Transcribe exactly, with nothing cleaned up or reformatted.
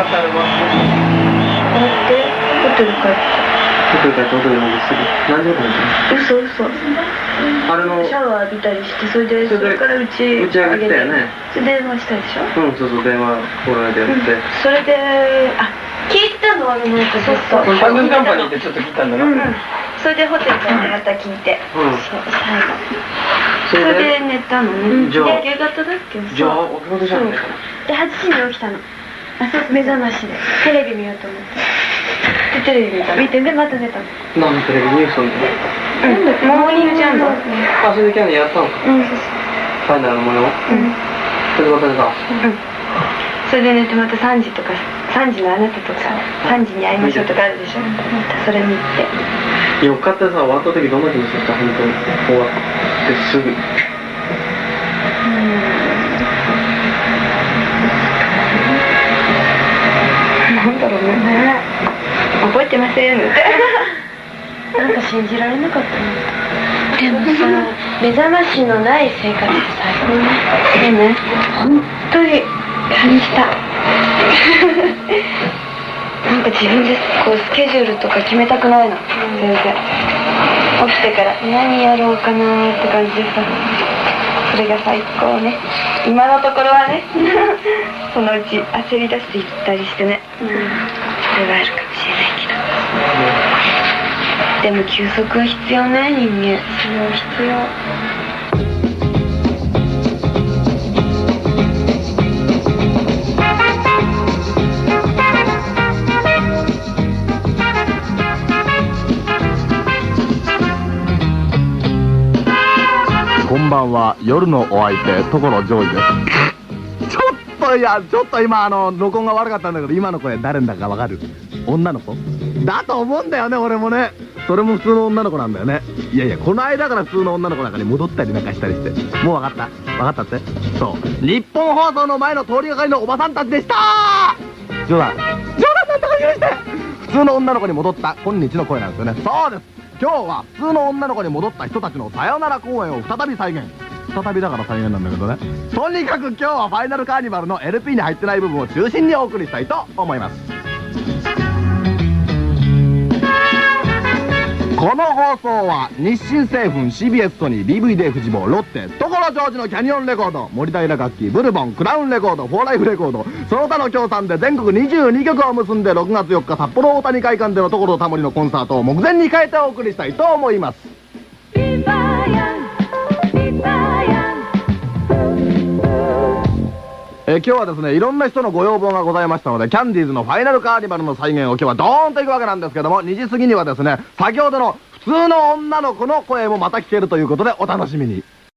ったらもうだってホテル帰った。 ホテル帰ってホテルまですぐ何時頃に行った嘘嘘。 あれのシャワー浴びたりして、それでそれからうち打ち上げてたよね。 それで電話したでしょ。 うん、そうそう、電話この間やって、 それであ聞いたのはなんかそうそうファイナルカンパニーってちょっと聞いたんだな。 うん、それでホテル帰ってまた聞いて、うん、そう最後それで寝たのね。じゃあ夕方だっけ。 じゃあお仕事じゃんね。 ではちじに起きたの。あ、そう目覚ましでテレビ見ようと思ってでテレビ見た見てでまた寝たの。 何のテレビニュースを見たの。 うん、モーニングジャンボ。 あ、それでキャンディーやったのか。 うん、そうそう。 ファイナルの模様。うん。それでまた寝た。 うん。それで寝てまたさんじとかさんじのあなたとかさんじに会いましょうとかあるでしょ。またそれ見て。 よっかってさ、終わった時どんな気持ちだった本当に。終わってすぐ。うん。 なんだろうね。覚えてませんって。なんか信じられなかったね。でもさ、目覚ましのない生活って最高ね。でね、本当に感じた。なんか自分でこうスケジュールとか決めたくないの。全然。起きてから何やろうかなって感じでさ。それが最高ね。今のところはね。そのうち焦り出していったりしてね。うん、それはあるかもしれないけど。でも休息は必要ね、人間。それは必要。 こんばんは、夜のお相手、所ジョージです。ちょっと、いや、ちょっと今、あの、録音が悪かったんだけど、今の声誰だかわかる？女の子だと思うんだよね、俺もね。それも普通の女の子なんだよね。いやいや、この間から普通の女の子なんかに戻ったりなんかしたりして。もうわかったわかったってそう。日本放送の前の通りがかりのおばさんたちでしたー。冗談。冗談なんて初めして普通の女の子に戻った今日の声なんですよね。そうです。今日は普通の女の子に戻った人たちのさよなら公演を再び再現。再びだから再現なんだけどね。とにかく今日はファイナルカーニバルの エルピー に入ってない部分を中心にお送りしたいと思います。この放送は日清製粉 シービーエス ソニー ビーブイディー フジボーロッテ所ジョージのキャニオンレコード森平楽器ブルボンクラウンレコードフォーライフレコードその他の協賛で全国にじゅうにきょくを結んでろくがつよっか札幌大谷会館での所タモリのコンサートを目前に変えてお送りしたいと思います。えー、今日はですねいろんな人のご要望がございましたのでキャンディーズのファイナルカーニバルの再現を今日はドーンといくわけなんですけどもにじ過ぎにはですね先ほどの普通の女の子の声もまた聞けるということでお楽しみに。